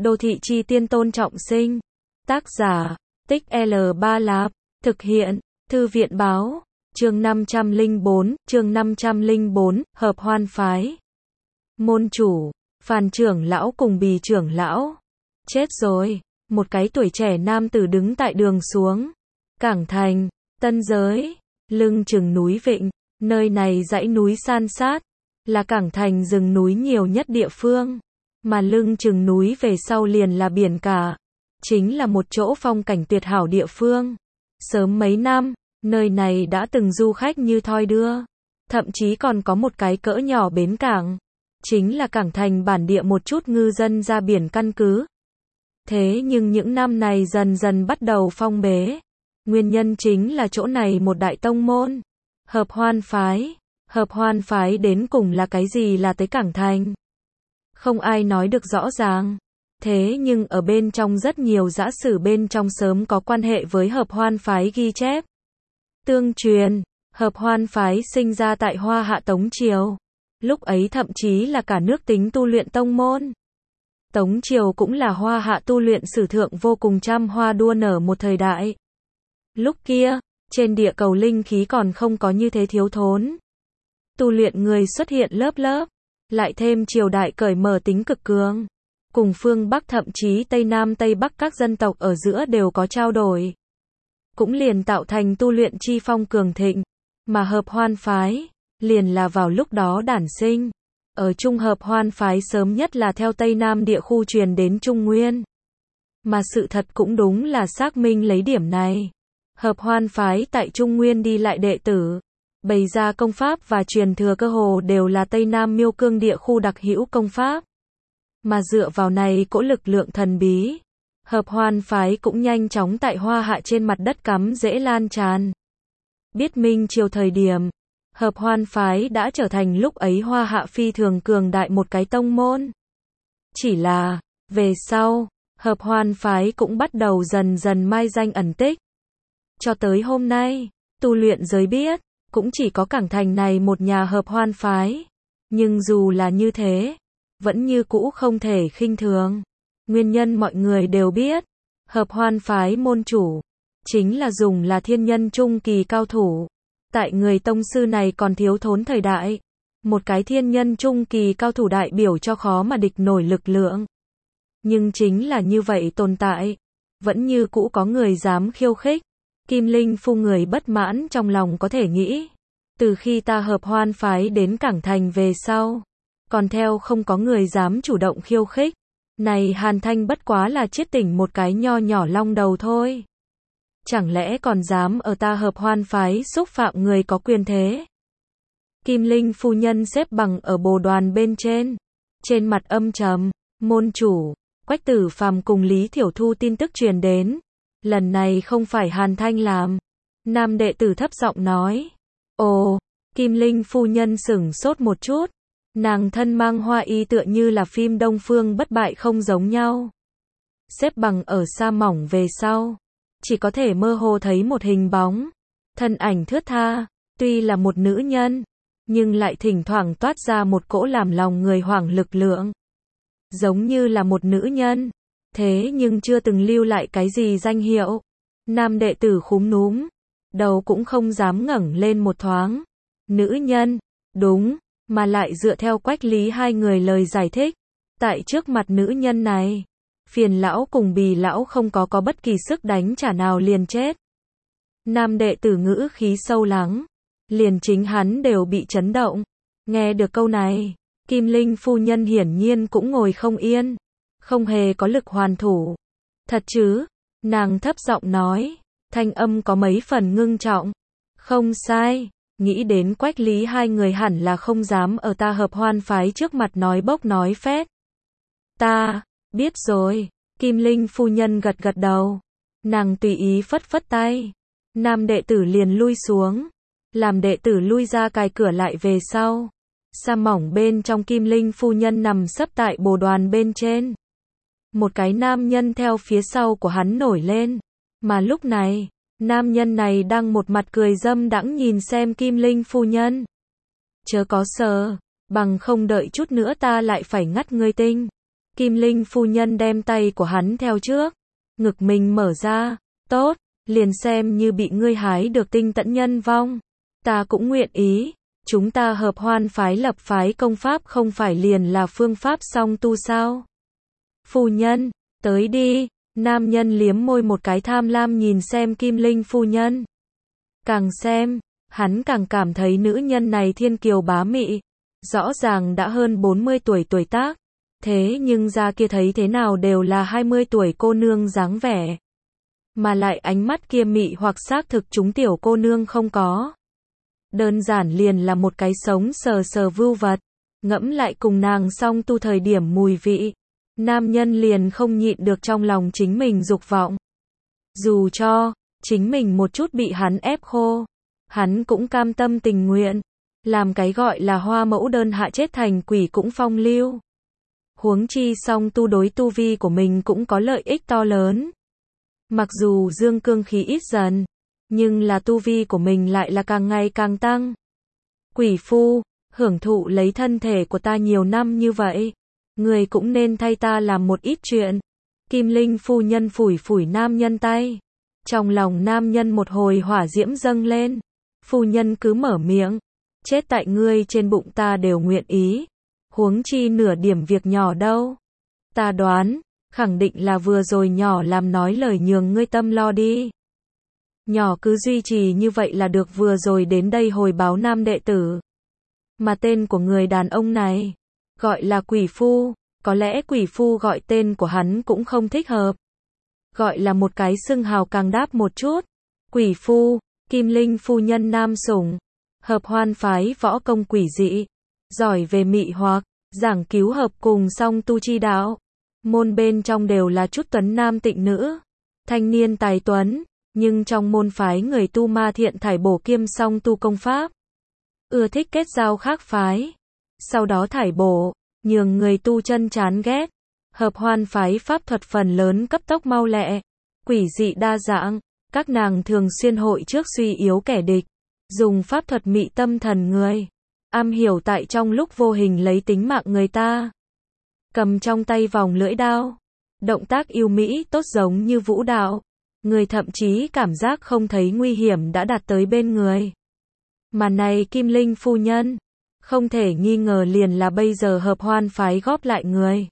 Đô thị chi tiên Tôn Trọng Sinh. Tác giả, Tích L Ba Lạp. Thực hiện, Thư viện báo. Chương 504, Hợp Hoan Phái. Môn chủ, Phàn trưởng lão cùng Bì trưởng lão. Chết rồi, một cái tuổi trẻ nam tử đứng tại đường xuống. Cảng Thành, Tân Giới, lưng chừng núi Vịnh, nơi này dãy núi san sát, là Cảng Thành rừng núi nhiều nhất địa phương, mà lưng chừng núi về sau liền là biển cả, chính là một chỗ phong cảnh tuyệt hảo địa phương. Sớm mấy năm, nơi này đã từng du khách như thoi đưa, thậm chí còn có một cái cỡ nhỏ bến cảng, chính là Cảng Thành bản địa một chút ngư dân ra biển căn cứ. Thế nhưng những năm này dần dần bắt đầu phong bế. Nguyên nhân chính là chỗ này một đại tông môn, Hợp Hoan Phái. Hợp Hoan Phái đến cùng là cái gì là tới Cảng Thành? Không ai nói được rõ ràng. Thế nhưng ở bên trong rất nhiều giả sử bên trong sớm có quan hệ với Hợp Hoan Phái ghi chép. Tương truyền, Hợp Hoan Phái sinh ra tại Hoa Hạ Tống Triều. Lúc ấy thậm chí là cả nước tính tu luyện tông môn. Tống Triều cũng là Hoa Hạ tu luyện sử thượng vô cùng trăm hoa đua nở một thời đại. Lúc kia, trên địa cầu linh khí còn không có như thế thiếu thốn. Tu luyện người xuất hiện lớp lớp, lại thêm triều đại cởi mở tính cực cường. Cùng phương Bắc thậm chí Tây Nam Tây Bắc các dân tộc ở giữa đều có trao đổi. Cũng liền tạo thành tu luyện chi phong cường thịnh, mà Hợp Hoan Phái, liền là vào lúc đó đản sinh. Ở Trung Hợp Hoan Phái sớm nhất là theo Tây Nam địa khu truyền đến Trung Nguyên. Mà sự thật cũng đúng là xác minh lấy điểm này. Hợp Hoan Phái tại Trung Nguyên đi lại đệ tử, bày ra công pháp và truyền thừa cơ hồ đều là Tây Nam Miêu Cương địa khu đặc hữu công pháp. Mà dựa vào này cỗ lực lượng thần bí, Hợp Hoan Phái cũng nhanh chóng tại Hoa Hạ trên mặt đất cắm dễ lan tràn. Biết Minh Triều thời điểm, Hợp Hoan Phái đã trở thành lúc ấy Hoa Hạ phi thường cường đại một cái tông môn. Chỉ là, về sau, Hợp Hoan Phái cũng bắt đầu dần dần mai danh ẩn tích. Cho tới hôm nay, tu luyện giới biết, cũng chỉ có Cảng Thành này một nhà Hợp Hoan Phái. Nhưng dù là như thế, vẫn như cũ không thể khinh thường. Nguyên nhân mọi người đều biết, Hợp Hoan Phái môn chủ, chính là dùng là thiên nhân trung kỳ cao thủ. Tại người tông sư này còn thiếu thốn thời đại, một cái thiên nhân trung kỳ cao thủ đại biểu cho khó mà địch nổi lực lượng. Nhưng chính là như vậy tồn tại, vẫn như cũ có người dám khiêu khích. Kim Linh Phu người bất mãn trong lòng có thể nghĩ, từ khi ta Hợp Hoan Phái đến Cảng Thành về sau, còn theo không có người dám chủ động khiêu khích. Này Hàn Thanh bất quá là chiết tỉnh một cái nho nhỏ long đầu thôi. Chẳng lẽ còn dám ở ta Hợp Hoan Phái xúc phạm người có quyền thế? Kim Linh phu nhân xếp bằng ở bồ đoàn bên trên mặt âm trầm. Môn chủ, Quách Tử Phàm cùng Lý Thiểu Thu tin tức truyền đến. Lần này không phải Hàn Thanh làm. Nam đệ tử thấp giọng nói. Ồ, Kim Linh phu nhân sửng sốt một chút. Nàng thân mang hoa y tựa như là phim Đông Phương bất bại không giống nhau. Xếp bằng ở sa mỏng về sau, chỉ có thể mơ hồ thấy một hình bóng. Thân ảnh thướt tha, tuy là một nữ nhân, nhưng lại thỉnh thoảng toát ra một cỗ làm lòng người hoảng lực lượng. Giống như là một nữ nhân, thế nhưng chưa từng lưu lại cái gì danh hiệu. Nam đệ tử khúm núm, đầu cũng không dám ngẩng lên một thoáng. Nữ nhân, đúng, mà lại dựa theo Quách Lý hai người lời giải thích, tại trước mặt nữ nhân này, Phiền lão cùng Bì lão không có bất kỳ sức đánh trả nào liền chết. Nam đệ tử ngữ khí sâu lắng, liền chính hắn đều bị chấn động. Nghe được câu này, Kim Linh phu nhân hiển nhiên cũng ngồi không yên, không hề có lực hoàn thủ. Thật chứ? Nàng thấp giọng nói, thanh âm có mấy phần ngưng trọng. Không sai, nghĩ đến Quách Lý hai người hẳn là không dám ở ta Hợp Hoan Phái trước mặt nói bốc nói phét. Ta biết rồi. Kim Linh phu nhân gật gật đầu. Nàng tùy ý phất phất tay. Nam đệ tử liền lui xuống. Làm đệ tử lui ra cài cửa lại về sau. Sa mỏng bên trong Kim Linh phu nhân nằm sấp tại bồ đoàn bên trên. Một cái nam nhân theo phía sau của hắn nổi lên. Mà lúc này, nam nhân này đang một mặt cười dâm đãng nhìn xem Kim Linh phu nhân. Chớ có sợ, bằng không đợi chút nữa ta lại phải ngắt ngươi tinh. Kim Linh phu nhân đem tay của hắn theo trước, ngực mình mở ra, tốt, liền xem như bị ngươi hái được tinh tẫn nhân vong. Ta cũng nguyện ý, chúng ta hợp hoan phái lập phái công pháp không phải liền là phương pháp song tu sao? Phu nhân, tới đi, nam nhân liếm môi một cái tham lam nhìn xem Kim Linh phu nhân. Càng xem, hắn càng cảm thấy nữ nhân này thiên kiều bá mị, rõ ràng đã hơn 40 tuổi tuổi tác, thế nhưng da kia thấy thế nào đều là 20 tuổi cô nương dáng vẻ. Mà lại ánh mắt kia mị hoặc xác thực chúng tiểu cô nương không có. Đơn giản liền là một cái sống sờ sờ vưu vật, ngẫm lại cùng nàng song tu thời điểm mùi vị. Nam nhân liền không nhịn được trong lòng chính mình dục vọng. Dù cho, chính mình một chút bị hắn ép khô, hắn cũng cam tâm tình nguyện. Làm cái gọi là hoa mẫu đơn hạ chết thành quỷ cũng phong lưu. Huống chi song tu đối tu vi của mình cũng có lợi ích to lớn. Mặc dù dương cương khí ít dần, nhưng là tu vi của mình lại là càng ngày càng tăng. Quỷ phu, hưởng thụ lấy thân thể của ta nhiều năm như vậy, người cũng nên thay ta làm một ít chuyện. Kim Linh phu nhân phủi phủi nam nhân tay. Trong lòng nam nhân một hồi hỏa diễm dâng lên. Phu nhân cứ mở miệng, chết tại ngươi trên bụng ta đều nguyện ý. Huống chi nửa điểm việc nhỏ đâu. Ta đoán, khẳng định là vừa rồi nhỏ làm nói lời nhường ngươi tâm lo đi. Nhỏ cứ duy trì như vậy là được, vừa rồi đến đây hồi báo nam đệ tử. Mà tên của người đàn ông này, gọi là quỷ phu, có lẽ quỷ phu gọi tên của hắn cũng không thích hợp. Gọi là một cái xưng hào càng đáp một chút. Quỷ phu, Kim Linh phu nhân nam sủng, hợp hoan phái võ công quỷ dị, giỏi về mị hoặc, giảng cứu hợp cùng song tu chi đạo. Môn bên trong đều là chút tuấn nam tịnh nữ, thanh niên tài tuấn, nhưng trong môn phái người tu ma thiện thải bổ kiêm song tu công pháp. Ưa thích kết giao khác phái, sau đó thải bổ, nhường người tu chân chán ghét. Hợp hoan phái pháp thuật phần lớn cấp tốc mau lẹ, quỷ dị đa dạng, các nàng thường xuyên hội trước suy yếu kẻ địch, dùng pháp thuật mị tâm thần người, am hiểu tại trong lúc vô hình lấy tính mạng người ta. Cầm trong tay vòng lưỡi đao, động tác yêu mỹ tốt giống như vũ đạo, người thậm chí cảm giác không thấy nguy hiểm đã đạt tới bên người. Mà này Kim Linh phu nhân, không thể nghi ngờ liền là bây giờ hợp hoan phái góp lại người.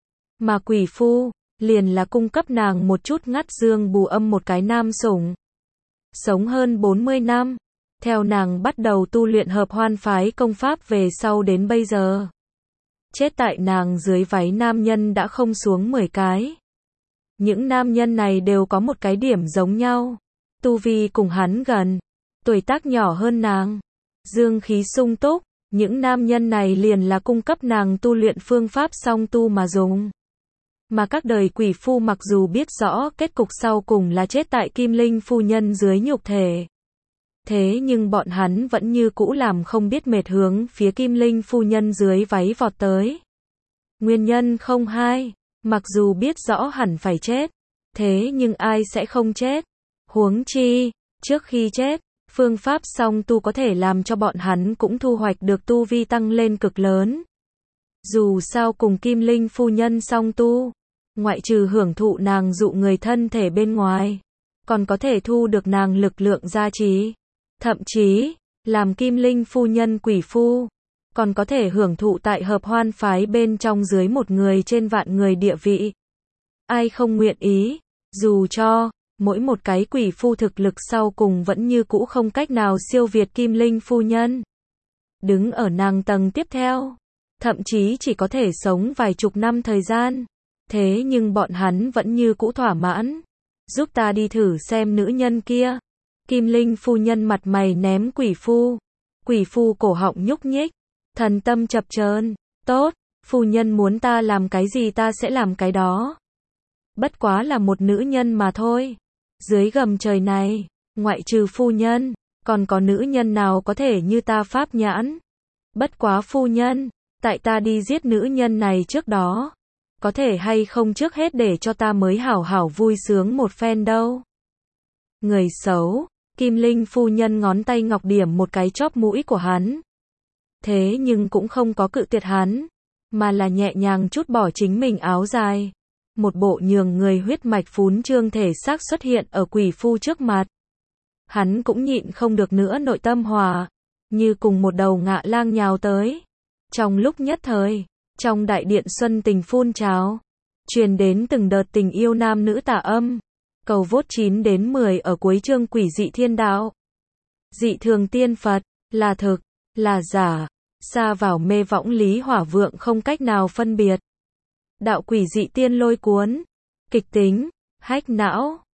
Mà quỷ phu, liền là cung cấp nàng một chút ngắt dương bù âm một cái nam sủng. Sống hơn 40 năm, theo nàng bắt đầu tu luyện hợp hoan phái công pháp về sau đến bây giờ. Chết tại nàng dưới váy nam nhân đã không xuống 10 cái. Những nam nhân này đều có một cái điểm giống nhau. Tu vi cùng hắn gần, tuổi tác nhỏ hơn nàng, dương khí sung túc, những nam nhân này liền là cung cấp nàng tu luyện phương pháp song tu mà dùng. Mà các đời quỷ phu mặc dù biết rõ kết cục sau cùng là chết tại Kim Linh phu nhân dưới nhục thể. Thế nhưng bọn hắn vẫn như cũ làm không biết mệt hướng phía Kim Linh phu nhân dưới váy vọt tới. Nguyên nhân không hai, mặc dù biết rõ hẳn phải chết, thế nhưng ai sẽ không chết. Huống chi, trước khi chết, phương pháp song tu có thể làm cho bọn hắn cũng thu hoạch được tu vi tăng lên cực lớn. Dù sao cùng Kim Linh phu nhân song tu, ngoại trừ hưởng thụ nàng dụ người thân thể bên ngoài, còn có thể thu được nàng lực lượng gia trì. Thậm chí, làm Kim Linh phu nhân quỷ phu, còn có thể hưởng thụ tại hợp hoan phái bên trong dưới một người trên vạn người địa vị. Ai không nguyện ý, dù cho, mỗi một cái quỷ phu thực lực sau cùng vẫn như cũ không cách nào siêu việt Kim Linh phu nhân. Đứng ở nàng tầng tiếp theo, thậm chí chỉ có thể sống vài chục năm thời gian. Thế nhưng bọn hắn vẫn như cũ thỏa mãn. Giúp ta đi thử xem nữ nhân kia. Kim Linh phu nhân mặt mày ném quỷ phu. Quỷ phu cổ họng nhúc nhích, thần tâm chập chờn. Tốt, phu nhân muốn ta làm cái gì ta sẽ làm cái đó. Bất quá là một nữ nhân mà thôi. Dưới gầm trời này, ngoại trừ phu nhân, còn có nữ nhân nào có thể như ta pháp nhãn. Bất quá phu nhân, tại ta đi giết nữ nhân này trước đó, có thể hay không trước hết để cho ta mới hảo hảo vui sướng một phen đâu. Người xấu, Kim Linh phu nhân ngón tay ngọc điểm một cái chóp mũi của hắn. Thế nhưng cũng không có cự tuyệt hắn, mà là nhẹ nhàng trút bỏ chính mình áo dài. Một bộ nhường người huyết mạch phún trương thể xác xuất hiện ở quỷ phu trước mặt. Hắn cũng nhịn không được nữa, nội tâm hòa, như cùng một đầu ngạ lang nhào tới. Trong lúc nhất thời, trong đại điện xuân tình phun trào, truyền đến từng đợt tình yêu nam nữ tà âm. Cầu vốt 9 đến 10 ở cuối chương Quỷ dị thiên đạo. Dị thường tiên Phật, là thực, là giả, xa vào mê võng lý hỏa vượng không cách nào phân biệt. Đạo quỷ dị tiên lôi cuốn, kịch tính, hách não.